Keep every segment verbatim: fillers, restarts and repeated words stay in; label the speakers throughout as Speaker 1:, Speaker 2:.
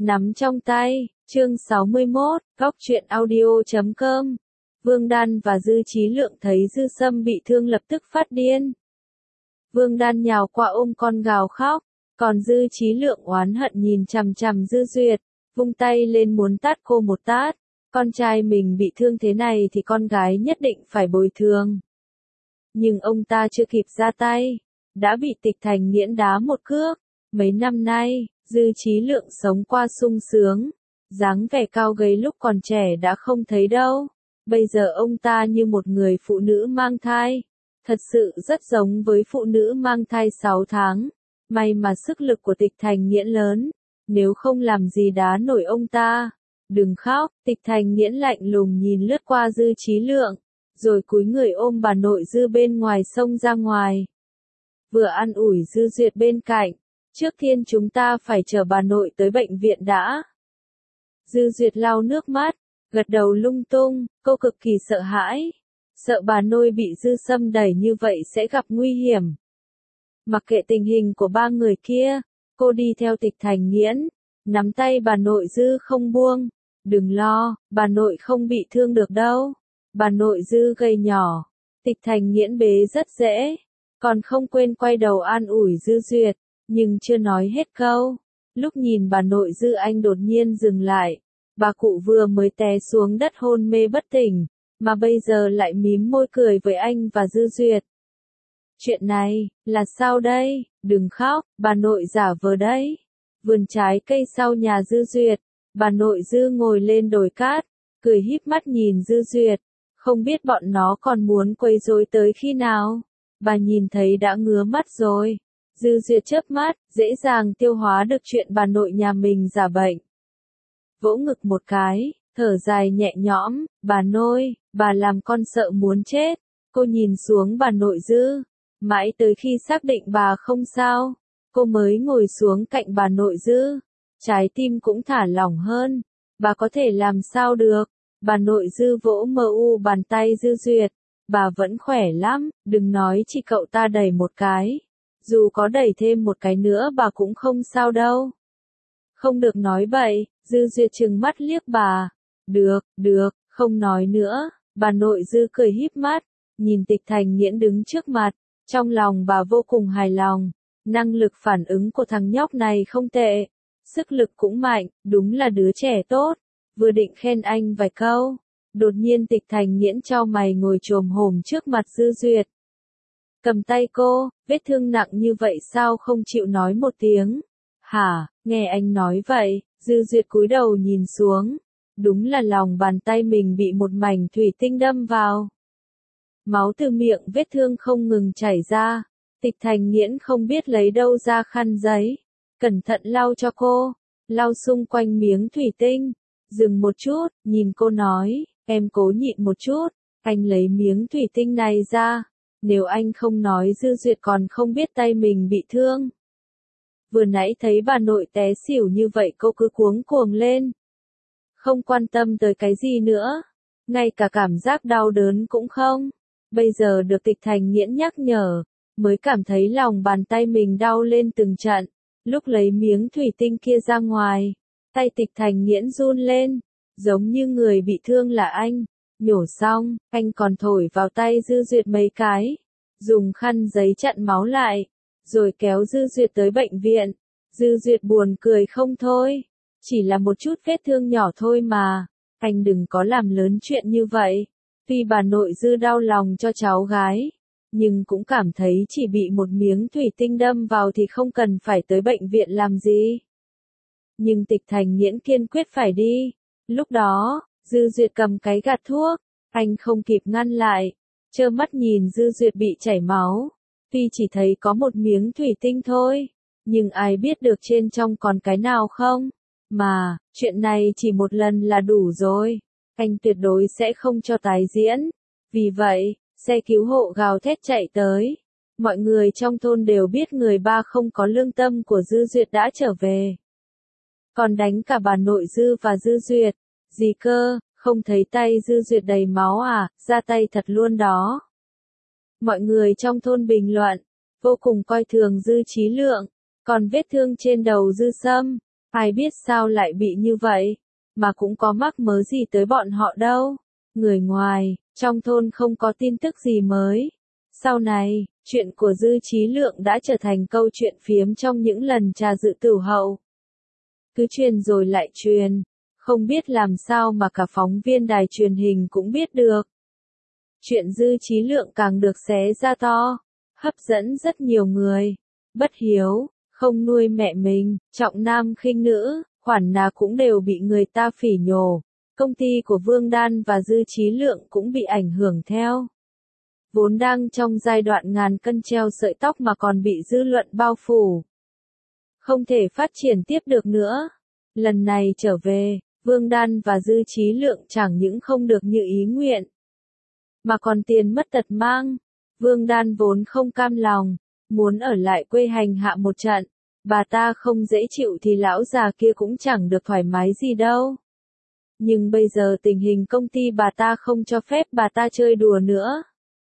Speaker 1: nắm trong tay, chương sáu mươi mốt, góc truyện audio chấm com. Vương Đan và Dư Chí Lượng thấy Dư Sâm bị thương lập tức phát điên. Vương Đan nhào qua ôm con gào khóc, còn Dư Chí Lượng oán hận nhìn chằm chằm Dư Duyệt, vung tay lên muốn tát cô một tát. Con trai mình bị thương thế này thì con gái nhất định phải bồi thường. Nhưng ông ta chưa kịp ra tay, đã bị Tịch Thành nghiễn đá một cước. Mấy năm nay, Dư Chí Lượng sống qua sung sướng, dáng vẻ cao gầy lúc còn trẻ đã không thấy đâu. Bây giờ ông ta như một người phụ nữ mang thai, thật sự rất giống với phụ nữ mang thai sáu tháng. May mà sức lực của Tịch Thành nghiễn lớn, nếu không làm gì đá nổi ông ta. Đừng khóc, Tịch Thành nghiễn lạnh lùng nhìn lướt qua Dư Chí Lượng, rồi cúi người ôm bà nội Dư bên ngoài xông ra ngoài. Vừa an ủi Dư Duyệt bên cạnh, trước tiên chúng ta phải chở bà nội tới bệnh viện đã. Dư Duyệt lau nước mắt, gật đầu lung tung, cô cực kỳ sợ hãi, sợ bà nội bị Dư Sâm đẩy như vậy sẽ gặp nguy hiểm. Mặc kệ tình hình của ba người kia, cô đi theo Tịch Thành nghiễn, nắm tay bà nội Dư không buông. Đừng lo, bà nội không bị thương được đâu. Bà nội Dư gầy nhỏ, Tịch Thành nghiễn bế rất dễ, còn không quên quay đầu an ủi Dư Duyệt, nhưng chưa nói hết câu. Lúc nhìn bà nội Dư anh đột nhiên dừng lại, bà cụ vừa mới té xuống đất hôn mê bất tỉnh, mà bây giờ lại mím môi cười với anh và Dư Duyệt. Chuyện này, là sao đây? Đừng khóc, bà nội giả vờ đấy. Vườn trái cây sau nhà Dư Duyệt, bà nội Dư ngồi lên đồi cát, cười híp mắt nhìn Dư Duyệt, không biết bọn nó còn muốn quấy rối tới khi nào. Bà nhìn thấy đã ngứa mắt rồi. Dư Duyệt chớp mắt, dễ dàng tiêu hóa được chuyện bà nội nhà mình giả bệnh. Vỗ ngực một cái, thở dài nhẹ nhõm, bà nội, bà làm con sợ muốn chết. Cô nhìn xuống bà nội Dư, mãi tới khi xác định bà không sao, cô mới ngồi xuống cạnh bà nội Dư. Trái tim cũng thả lỏng hơn, bà có thể làm sao được. Bà nội Dư vỗ mờ u bàn tay Dư Duyệt, bà vẫn khỏe lắm, đừng nói chỉ cậu ta đẩy một cái. Dù có đẩy thêm một cái nữa bà cũng không sao đâu. Không được nói bậy, Dư Duyệt trừng mắt liếc bà. Được, được, không nói nữa. Bà nội Dư cười híp mắt, nhìn Tịch Thành nghiễn đứng trước mặt, trong lòng bà vô cùng hài lòng. Năng lực phản ứng của thằng nhóc này không tệ, sức lực cũng mạnh, đúng là đứa trẻ tốt. Vừa định khen anh vài câu, đột nhiên Tịch Thành nghiễn chau mày ngồi chồm hổm trước mặt Dư Duyệt. Cầm tay cô, vết thương nặng như vậy sao không chịu nói một tiếng? Hả, nghe anh nói vậy, Dư Duyệt cúi đầu nhìn xuống, đúng là lòng bàn tay mình bị một mảnh thủy tinh đâm vào. Máu từ miệng vết thương không ngừng chảy ra, Tịch Thành nghiễn không biết lấy đâu ra khăn giấy, cẩn thận lau cho cô, lau xung quanh miếng thủy tinh, dừng một chút, nhìn cô nói, em cố nhịn một chút, anh lấy miếng thủy tinh này ra, nếu anh không nói Dư Duyệt còn không biết tay mình bị thương. Vừa nãy thấy bà nội té xỉu như vậy cô cứ cuống cuồng lên, không quan tâm tới cái gì nữa, ngay cả cảm giác đau đớn cũng không. Bây giờ được Tịch Thành nghiễn nhắc nhở, mới cảm thấy lòng bàn tay mình đau lên từng trận. Lúc lấy miếng thủy tinh kia ra ngoài, tay Tịch Thành nghiễn run lên, giống như người bị thương là anh. Nhổ xong, anh còn thổi vào tay Dư Duyệt mấy cái, dùng khăn giấy chặn máu lại, rồi kéo Dư Duyệt tới bệnh viện. Dư Duyệt buồn cười không thôi, chỉ là một chút vết thương nhỏ thôi mà, anh đừng có làm lớn chuyện như vậy. Tuy bà nội Dư đau lòng cho cháu gái, nhưng cũng cảm thấy chỉ bị một miếng thủy tinh đâm vào thì không cần phải tới bệnh viện làm gì. Nhưng Tịch Thành nghiễn kiên quyết phải đi. Lúc đó, Dư Duyệt cầm cái gạt thuốc, anh không kịp ngăn lại, trơ mắt nhìn Dư Duyệt bị chảy máu. Tuy chỉ thấy có một miếng thủy tinh thôi, nhưng ai biết được trên trong còn cái nào không? Mà, chuyện này chỉ một lần là đủ rồi. Anh tuyệt đối sẽ không cho tái diễn. Vì vậy, xe cứu hộ gào thét chạy tới. Mọi người trong thôn đều biết người ba không có lương tâm của Dư Duyệt đã trở về. Còn đánh cả bà nội Dư và Dư Duyệt. Gì cơ, không thấy tay Dư Duyệt đầy máu à, ra tay thật luôn đó. Mọi người trong thôn bình luận, vô cùng coi thường Dư Chí Lượng. Còn vết thương trên đầu Dư Sâm, Ai biết sao lại bị như vậy, mà cũng có mắc mớ gì tới bọn họ đâu. Người ngoài, trong thôn không có tin tức gì mới. Sau này, chuyện của Dư Chí Lượng đã trở thành câu chuyện phiếm trong những lần trà dự tửu hậu. Cứ truyền rồi lại truyền, không biết làm sao mà cả phóng viên đài truyền hình cũng biết được. Chuyện Dư Chí Lượng càng được xé ra to, hấp dẫn rất nhiều người. Bất hiếu, không nuôi mẹ mình, trọng nam khinh nữ, khoản nào cũng đều bị người ta phỉ nhổ. Công ty của Vương Đan và Dư Chí Lượng cũng bị ảnh hưởng theo. Vốn đang trong giai đoạn ngàn cân treo sợi tóc mà còn bị dư luận bao phủ. Không thể phát triển tiếp được nữa. Lần này trở về, Vương Đan và Dư Chí Lượng chẳng những không được như ý nguyện, mà còn tiền mất tật mang. Vương Đan vốn không cam lòng, muốn ở lại quê hành hạ một trận. Bà ta không dễ chịu thì lão già kia cũng chẳng được thoải mái gì đâu. Nhưng bây giờ tình hình công ty bà ta không cho phép bà ta chơi đùa nữa.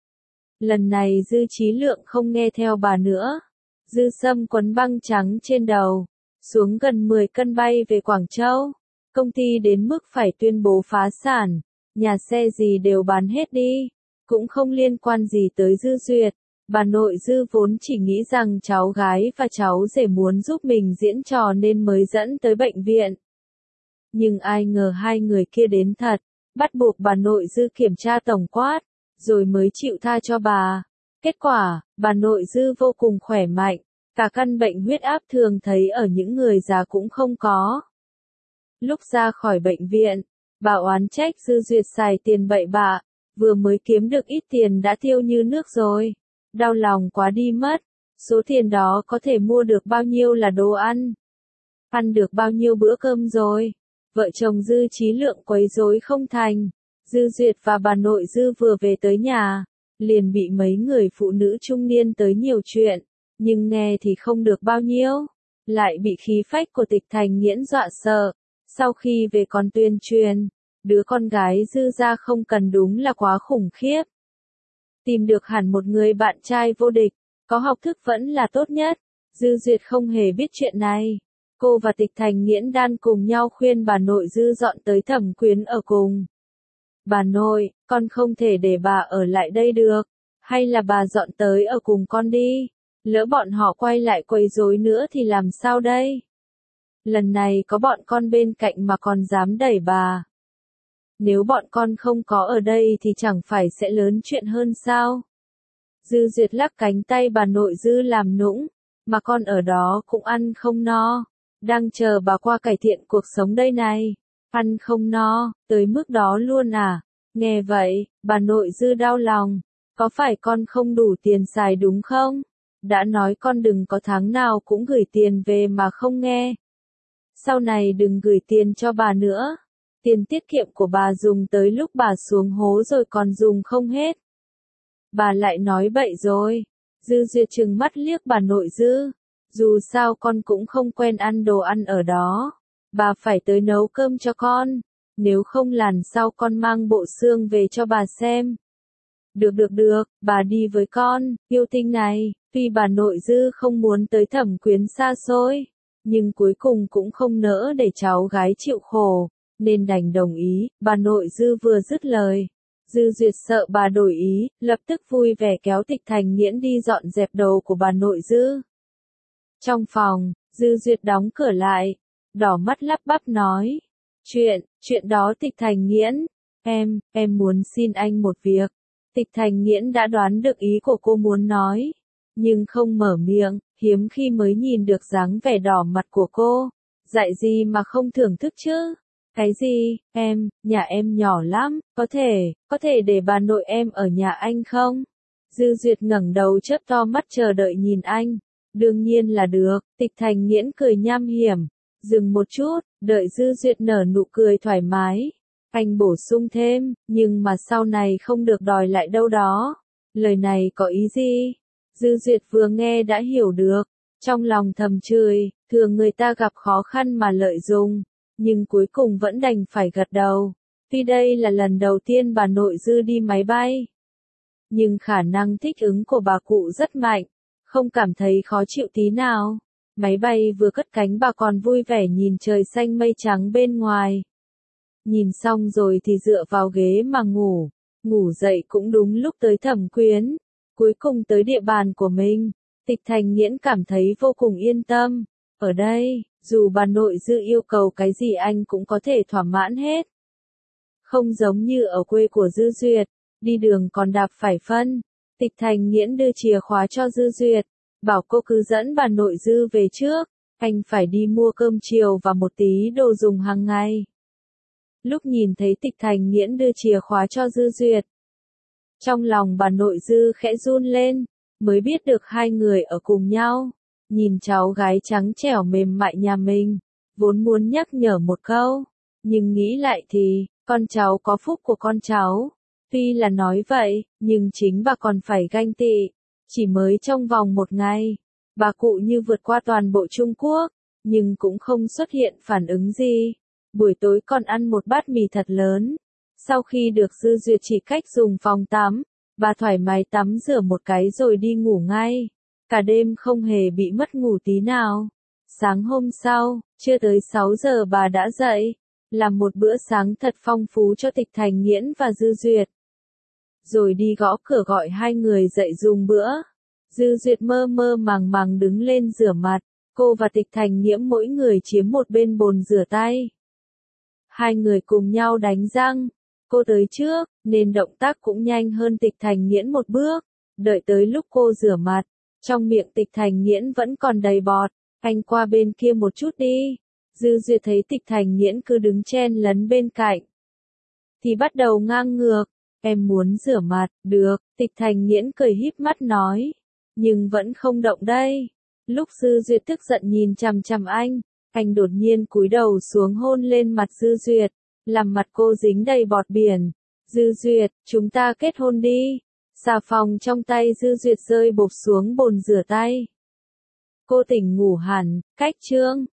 Speaker 1: Lần này Dư Chí Lượng không nghe theo bà nữa. Dư Sâm quấn băng trắng trên đầu, xuống gần mười cân bay về Quảng Châu. Công ty đến mức phải tuyên bố phá sản, nhà xe gì đều bán hết đi, cũng không liên quan gì tới Dư Duyệt. Bà nội Dư vốn chỉ nghĩ rằng cháu gái và cháu rể muốn giúp mình diễn trò nên mới dẫn tới bệnh viện. Nhưng ai ngờ hai người kia đến thật, bắt buộc bà nội Dư kiểm tra tổng quát, rồi mới chịu tha cho bà. Kết quả, bà nội Dư vô cùng khỏe mạnh, cả căn bệnh huyết áp thường thấy ở những người già cũng không có. Lúc ra khỏi bệnh viện, bà oán trách Dư Duyệt xài tiền bậy bạ, vừa mới kiếm được ít tiền đã tiêu như nước rồi. Đau lòng quá đi mất, số tiền đó có thể mua được bao nhiêu là đồ ăn, ăn được bao nhiêu bữa cơm rồi. Vợ chồng Dư Chí Lượng quấy rối không thành. Dư Duyệt và bà nội Dư vừa về tới nhà, liền bị mấy người phụ nữ trung niên tới nhiều chuyện, nhưng nghe thì không được bao nhiêu, lại bị khí phách của Tịch Thành Nghiễn dọa sợ. Sau khi về còn tuyên truyền, đứa con gái Dư gia không cần đúng là quá khủng khiếp. Tìm được hẳn một người bạn trai vô địch, có học thức vẫn là tốt nhất. Dư Duyệt không hề biết chuyện này. Cô và Tịch Thành Nghiễn đan cùng nhau khuyên bà nội Dư dọn tới Thẩm Quyến ở cùng. Bà nội, con không thể để bà ở lại đây được, hay là bà dọn tới ở cùng con đi, lỡ bọn họ quay lại quấy rối nữa thì làm sao đây? Lần này có bọn con bên cạnh mà còn dám đẩy bà. Nếu bọn con không có ở đây thì chẳng phải sẽ lớn chuyện hơn sao? Dư Duyệt lắc cánh tay bà nội Dư làm nũng, mà con ở đó cũng ăn không no, đang chờ bà qua cải thiện cuộc sống đây này. Ăn không no, tới mức đó luôn à? Nghe vậy, bà nội Dư đau lòng. Có phải con không đủ tiền xài đúng không? Đã nói con đừng có tháng nào cũng gửi tiền về mà không nghe. Sau này đừng gửi tiền cho bà nữa. Tiền tiết kiệm của bà dùng tới lúc bà xuống hố rồi còn dùng không hết. Bà lại nói bậy rồi. Dư Duyệt trừng mắt liếc bà nội Dư. Dù sao con cũng không quen ăn đồ ăn ở đó. Bà phải tới nấu cơm cho con. Nếu không lần sau con mang bộ xương về cho bà xem. Được được được, bà đi với con, yêu tinh này. Tuy bà nội Dư không muốn tới Thẩm Quyến xa xôi, nhưng cuối cùng cũng không nỡ để cháu gái chịu khổ, nên đành đồng ý. Bà nội Dư vừa dứt lời, Dư Duyệt sợ bà đổi ý, lập tức vui vẻ kéo Tịch Thành Nghiễn đi dọn dẹp đồ của bà nội Dư. Trong phòng, Dư Duyệt đóng cửa lại, đỏ mắt lắp bắp nói. Chuyện, chuyện đó Tịch Thành Nghiễn, em, em muốn xin anh một việc. Tịch Thành Nghiễn đã đoán được ý của cô muốn nói, nhưng không mở miệng, hiếm khi mới nhìn được dáng vẻ đỏ mặt của cô. Dạy gì mà không thưởng thức chứ? Cái gì, em, nhà em nhỏ lắm, có thể, có thể để bà nội em ở nhà anh không? Dư Duyệt ngẩng đầu chớp to mắt chờ đợi nhìn anh. Đương nhiên là được, Tịch Thành Nghiễn cười nham hiểm. Dừng một chút, đợi Dư Duyệt nở nụ cười thoải mái. Anh bổ sung thêm, nhưng mà sau này không được đòi lại đâu đó. Lời này có ý gì? Dư Duyệt vừa nghe đã hiểu được. Trong lòng thầm chửi, thường người ta gặp khó khăn mà lợi dụng. Nhưng cuối cùng vẫn đành phải gật đầu. Tuy đây là lần đầu tiên bà nội Dư đi máy bay, nhưng khả năng thích ứng của bà cụ rất mạnh, không cảm thấy khó chịu tí nào. Máy bay vừa cất cánh bà còn vui vẻ nhìn trời xanh mây trắng bên ngoài. Nhìn xong rồi thì dựa vào ghế mà ngủ. Ngủ dậy cũng đúng lúc tới Thẩm Quyến. Cuối cùng tới địa bàn của mình. Tịch Thành Nghiễn cảm thấy vô cùng yên tâm. Ở đây, dù bà nội Dư yêu cầu cái gì anh cũng có thể thỏa mãn hết. Không giống như ở quê của Dư Duyệt, đi đường còn đạp phải phân. Tịch Thành Nghiễn đưa chìa khóa cho Dư Duyệt, bảo cô cứ dẫn bà nội Dư về trước, anh phải đi mua cơm chiều và một tí đồ dùng hàng ngày. Lúc nhìn thấy Tịch Thành Nghiễn đưa chìa khóa cho Dư Duyệt, trong lòng bà nội Dư khẽ run lên, mới biết được hai người ở cùng nhau. Nhìn cháu gái trắng trẻo mềm mại nhà mình, vốn muốn nhắc nhở một câu, nhưng nghĩ lại thì, con cháu có phúc của con cháu. Tuy là nói vậy, nhưng chính bà còn phải ganh tị. Chỉ mới trong vòng một ngày, bà cụ như vượt qua toàn bộ Trung Quốc, nhưng cũng không xuất hiện phản ứng gì. Buổi tối còn ăn một bát mì thật lớn. Sau khi được Dư Duyệt chỉ cách dùng phòng tắm, bà thoải mái tắm rửa một cái rồi đi ngủ ngay. Cả đêm không hề bị mất ngủ tí nào. Sáng hôm sau, chưa tới sáu giờ bà đã dậy, làm một bữa sáng thật phong phú cho Tịch Thành Nghiễn và Dư Duyệt. Rồi đi gõ cửa gọi hai người dậy dùng bữa. Dư Duyệt mơ mơ màng màng đứng lên rửa mặt, cô và Tịch Thành Nghiễn mỗi người chiếm một bên bồn rửa tay. Hai người cùng nhau đánh răng, cô tới trước, nên động tác cũng nhanh hơn Tịch Thành Nghiễn một bước. Đợi tới lúc cô rửa mặt, trong miệng Tịch Thành Nghiễn vẫn còn đầy bọt, anh qua bên kia một chút đi. Dư Duyệt thấy Tịch Thành Nghiễn cứ đứng chen lấn bên cạnh, thì bắt đầu ngang ngược, em muốn rửa mặt, được, Tịch Thành Nghiễn cười híp mắt nói, nhưng vẫn không động đây. Lúc Dư Duyệt tức giận nhìn chằm chằm anh, anh đột nhiên cúi đầu xuống hôn lên mặt Dư Duyệt, làm mặt cô dính đầy bọt biển. Dư Duyệt, chúng ta kết hôn đi. Xà phòng trong tay Dư Duyệt rơi bộp xuống bồn rửa tay. Cô tỉnh ngủ hẳn, cách chương